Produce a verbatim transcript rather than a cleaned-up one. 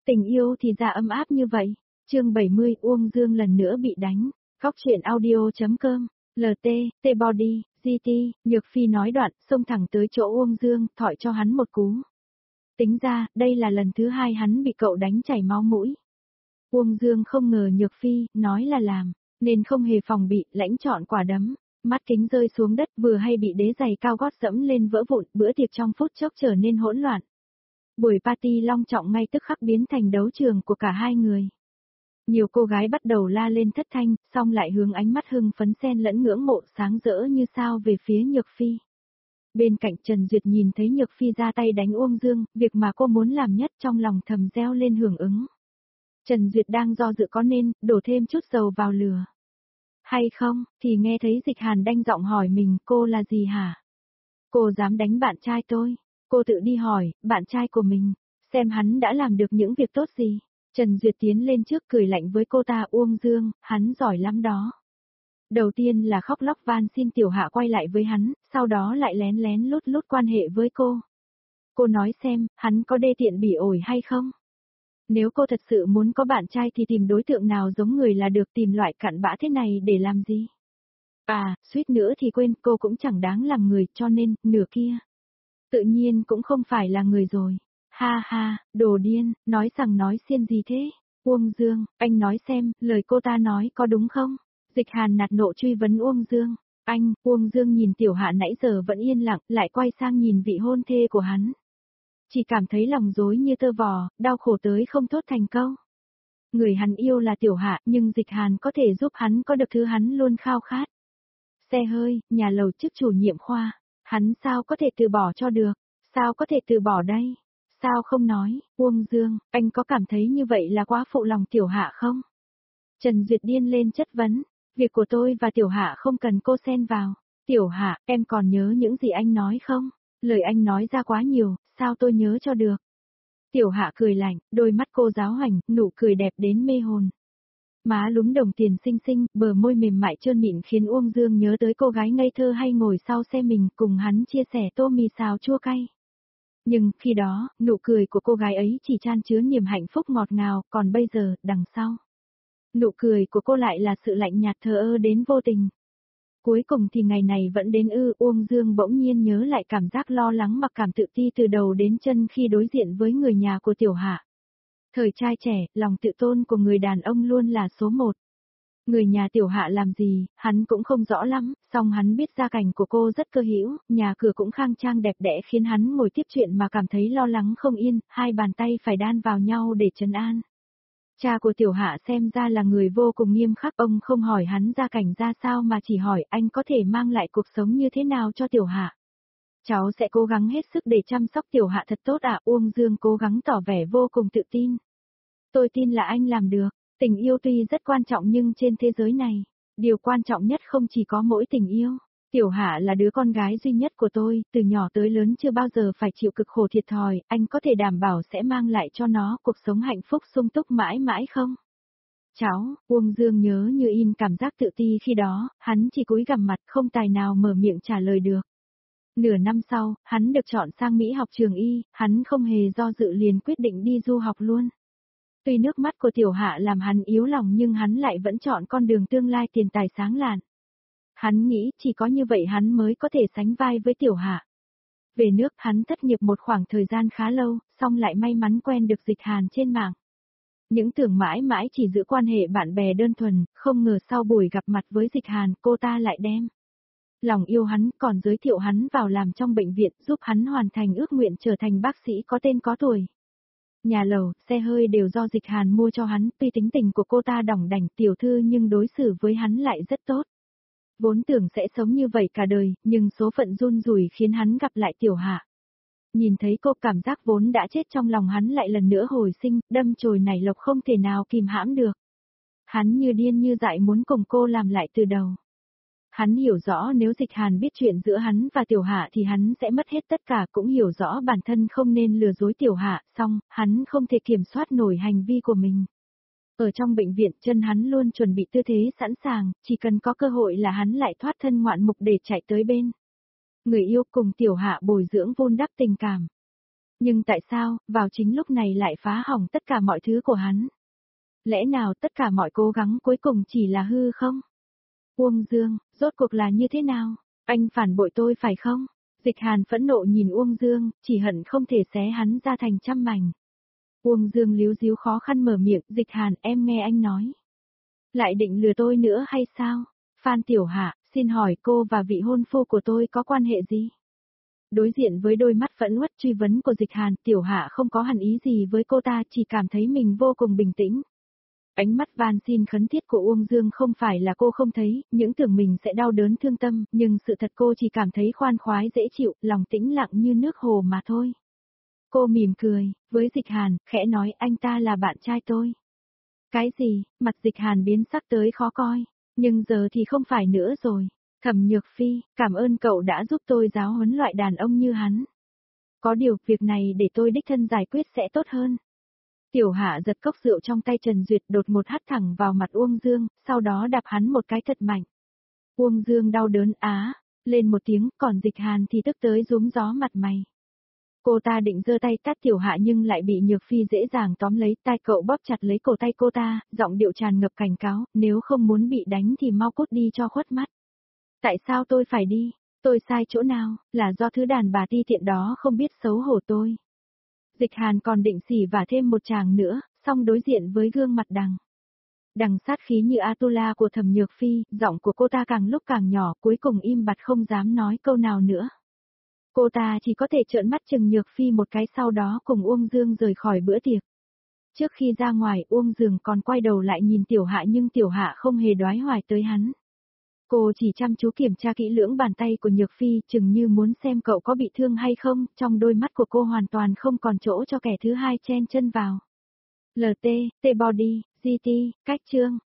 Tình yêu thì ra ấm áp như vậy. Chương bảy mươi Uông Dương lần nữa bị đánh. Góc truyện audio.com, lờ tê, T-Body, giê tê, Nhược Phi nói đoạn, xông thẳng tới chỗ Uông Dương, thọi cho hắn một cú. Tính ra, đây là lần thứ hai hắn bị cậu đánh chảy máu mũi. Uông Dương không ngờ Nhược Phi, nói là làm, nên không hề phòng bị, lãnh trọn quả đấm. Mắt kính rơi xuống đất vừa hay bị đế giày cao gót dẫm lên vỡ vụn, bữa tiệc trong phút chốc trở nên hỗn loạn. Buổi party long trọng ngay tức khắc biến thành đấu trường của cả hai người. Nhiều cô gái bắt đầu la lên thất thanh, xong lại hướng ánh mắt hưng phấn xen lẫn ngưỡng mộ sáng rỡ như sao về phía Nhược Phi. Bên cạnh Trần Duyệt nhìn thấy Nhược Phi ra tay đánh Uông Dương, việc mà cô muốn làm nhất trong lòng thầm reo lên hưởng ứng. Trần Duyệt đang do dự có nên đổ thêm chút dầu vào lửa hay không, thì nghe thấy Dịch Hàn đanh giọng hỏi mình, cô là gì hả? Cô dám đánh bạn trai tôi? Cô tự đi hỏi, bạn trai của mình, xem hắn đã làm được những việc tốt gì. Trần Duyệt tiến lên trước cười lạnh với cô ta, Uông Dương, hắn giỏi lắm đó. Đầu tiên là khóc lóc van xin Tiểu Hạ quay lại với hắn, sau đó lại lén lén lút lút quan hệ với cô. Cô nói xem, hắn có đê tiện bỉ ổi hay không? Nếu cô thật sự muốn có bạn trai thì tìm đối tượng nào giống người là được, tìm loại cặn bã thế này để làm gì? À, suýt nữa thì quên, cô cũng chẳng đáng làm người, cho nên, nửa kia. Tự nhiên cũng không phải là người rồi. Ha ha, đồ điên, nói rằng nói xiên gì thế? Uông Dương, anh nói xem, lời cô ta nói có đúng không? Dịch Hàn nạt nộ truy vấn Uông Dương. Anh, Uông Dương nhìn Tiểu Hạ nãy giờ vẫn yên lặng, lại quay sang nhìn vị hôn thê của hắn. Chỉ cảm thấy lòng rối như tơ vò, đau khổ tới không thốt thành câu. Người hắn yêu là Tiểu Hạ, nhưng Dịch Hàn có thể giúp hắn có được thứ hắn luôn khao khát. Xe hơi, nhà lầu chức chủ nhiệm khoa, hắn sao có thể từ bỏ cho được, sao có thể từ bỏ đây? Sao không nói, Uông Dương, anh có cảm thấy như vậy là quá phụ lòng Tiểu Hạ không? Trần Duyệt điên lên chất vấn, việc của tôi và Tiểu Hạ không cần cô xen vào. Tiểu Hạ, em còn nhớ những gì anh nói không? Lời anh nói ra quá nhiều, sao tôi nhớ cho được? Tiểu Hạ cười lạnh, đôi mắt cô giáo hoành, nụ cười đẹp đến mê hồn. Má lúm đồng tiền xinh xinh, bờ môi mềm mại trơn mịn khiến Uông Dương nhớ tới cô gái ngây thơ hay ngồi sau xe mình cùng hắn chia sẻ tô mì xào chua cay. Nhưng, khi đó, nụ cười của cô gái ấy chỉ chan chứa niềm hạnh phúc ngọt ngào, còn bây giờ, đằng sau. Nụ cười của cô lại là sự lạnh nhạt thờ ơ đến vô tình. Cuối cùng thì ngày này vẫn đến ư, Uông Dương bỗng nhiên nhớ lại cảm giác lo lắng mặc cảm tự ti từ đầu đến chân khi đối diện với người nhà của Tiểu Hạ. Thời trai trẻ, lòng tự tôn của người đàn ông luôn là số một. Người nhà Tiểu Hạ làm gì, hắn cũng không rõ lắm, song hắn biết gia cảnh của cô rất cơ hữu, nhà cửa cũng khang trang đẹp đẽ khiến hắn ngồi tiếp chuyện mà cảm thấy lo lắng không yên, hai bàn tay phải đan vào nhau để trấn an. Cha của Tiểu Hạ xem ra là người vô cùng nghiêm khắc, ông không hỏi hắn gia cảnh ra sao mà chỉ hỏi anh có thể mang lại cuộc sống như thế nào cho Tiểu Hạ. Cháu sẽ cố gắng hết sức để chăm sóc Tiểu Hạ thật tốt ạ, à? Uông Dương cố gắng tỏ vẻ vô cùng tự tin. Tôi tin là anh làm được, tình yêu tuy rất quan trọng nhưng trên thế giới này, điều quan trọng nhất không chỉ có mỗi tình yêu. Tiểu Hạ là đứa con gái duy nhất của tôi, từ nhỏ tới lớn chưa bao giờ phải chịu cực khổ thiệt thòi, anh có thể đảm bảo sẽ mang lại cho nó cuộc sống hạnh phúc sung túc mãi mãi không? Cháu, Uông Dương nhớ như in cảm giác tự ti khi đó, hắn chỉ cúi gằm mặt không tài nào mở miệng trả lời được. Nửa năm sau, hắn được chọn sang Mỹ học trường y, hắn không hề do dự liền quyết định đi du học luôn. Tuy nước mắt của Tiểu Hạ làm hắn yếu lòng nhưng hắn lại vẫn chọn con đường tương lai tiền tài sáng lạn. Hắn nghĩ chỉ có như vậy hắn mới có thể sánh vai với Tiểu Hạ. Về nước hắn thất nghiệp một khoảng thời gian khá lâu, xong lại may mắn quen được Dịch Hàn trên mạng. Những tưởng mãi mãi chỉ giữ quan hệ bạn bè đơn thuần, không ngờ sau buổi gặp mặt với Dịch Hàn cô ta lại đem lòng yêu hắn, còn giới thiệu hắn vào làm trong bệnh viện giúp hắn hoàn thành ước nguyện trở thành bác sĩ có tên có tuổi. Nhà lầu, xe hơi đều do Dịch Hàn mua cho hắn, tuy tính tình của cô ta đỏng đảnh tiểu thư nhưng đối xử với hắn lại rất tốt. Vốn tưởng sẽ sống như vậy cả đời, nhưng số phận run rủi khiến hắn gặp lại Tiểu Hạ. Nhìn thấy cô cảm giác vốn đã chết trong lòng hắn lại lần nữa hồi sinh, đâm chồi nảy lộc không thể nào kìm hãm được. Hắn như điên như dại muốn cùng cô làm lại từ đầu. Hắn hiểu rõ nếu Dịch Hàn biết chuyện giữa hắn và Tiểu Hạ thì hắn sẽ mất hết tất cả, cũng hiểu rõ bản thân không nên lừa dối Tiểu Hạ, song hắn không thể kiểm soát nổi hành vi của mình. Ở trong bệnh viện chân hắn luôn chuẩn bị tư thế sẵn sàng, chỉ cần có cơ hội là hắn lại thoát thân ngoạn mục để chạy tới bên người yêu cùng Tiểu Hạ bồi dưỡng vun đắp tình cảm. Nhưng tại sao, vào chính lúc này lại phá hỏng tất cả mọi thứ của hắn? Lẽ nào tất cả mọi cố gắng cuối cùng chỉ là hư không? Uông Dương, rốt cuộc là như thế nào? Anh phản bội tôi phải không? Dịch Hàn phẫn nộ nhìn Uông Dương, chỉ hận không thể xé hắn ra thành trăm mảnh. Uông Dương líu díu khó khăn mở miệng, Dịch Hàn, em nghe anh nói. Lại định lừa tôi nữa hay sao? Phan Tiểu Hạ, xin hỏi cô và vị hôn phu của tôi có quan hệ gì? Đối diện với đôi mắt phẫn uất truy vấn của Dịch Hàn, Tiểu Hạ không có hẳn ý gì với cô ta, chỉ cảm thấy mình van cùng bình tĩnh. Ánh mắt van xin khấn thiết của Uông Dương không phải là cô không thấy, những tưởng mình sẽ đau đớn thương tâm, nhưng sự thật cô chỉ cảm thấy khoan khoái dễ chịu, lòng tĩnh lặng như nước hồ mà thôi. Cô mỉm cười, với Dịch Hàn, khẽ nói anh ta là bạn trai tôi. Cái gì, mặt Dịch Hàn biến sắc tới khó coi, nhưng giờ thì không phải nữa rồi. Thẩm Nhược Phi, cảm ơn cậu đã giúp tôi giáo huấn loại đàn ông như hắn. Có điều, việc này để tôi đích thân giải quyết sẽ tốt hơn. Tiểu Hạ giật cốc rượu trong tay Trần Duyệt đột một hắt thẳng vào mặt Uông Dương, sau đó đạp hắn một cái thật mạnh. Uông Dương đau đớn á, lên một tiếng, còn Dịch Hàn thì tức tới rúm gió mặt mày. Cô ta định giơ tay tát Tiểu Hạ nhưng lại bị Nhược Phi dễ dàng tóm lấy tay cậu bóp chặt lấy cổ tay cô ta, giọng điệu tràn ngập cảnh cáo, nếu không muốn bị đánh thì mau cút đi cho khuất mắt. Tại sao tôi phải đi? Tôi sai chỗ nào, là do thứ đàn bà ti tiện đó không biết xấu hổ tôi. Dịch Hàn còn định xỉ vả thêm một chàng nữa, song đối diện với gương mặt đằng. Đằng sát khí như Atula của Thẩm Nhược Phi, giọng của cô ta càng lúc càng nhỏ, cuối cùng im bặt không dám nói câu nào nữa. Cô ta chỉ có thể trợn mắt chừng Nhược Phi một cái, sau đó cùng Uông Dương rời khỏi bữa tiệc. Trước khi ra ngoài, Uông Dương còn quay đầu lại nhìn Tiểu Hạ nhưng Tiểu Hạ không hề đoái hoài tới hắn. Cô chỉ chăm chú kiểm tra kỹ lưỡng bàn tay của Nhược Phi, chừng như muốn xem cậu có bị thương hay không, trong đôi mắt của cô hoàn toàn không còn chỗ cho kẻ thứ hai chen chân vào. lờ tê, T-Body, giê tê, cách chương.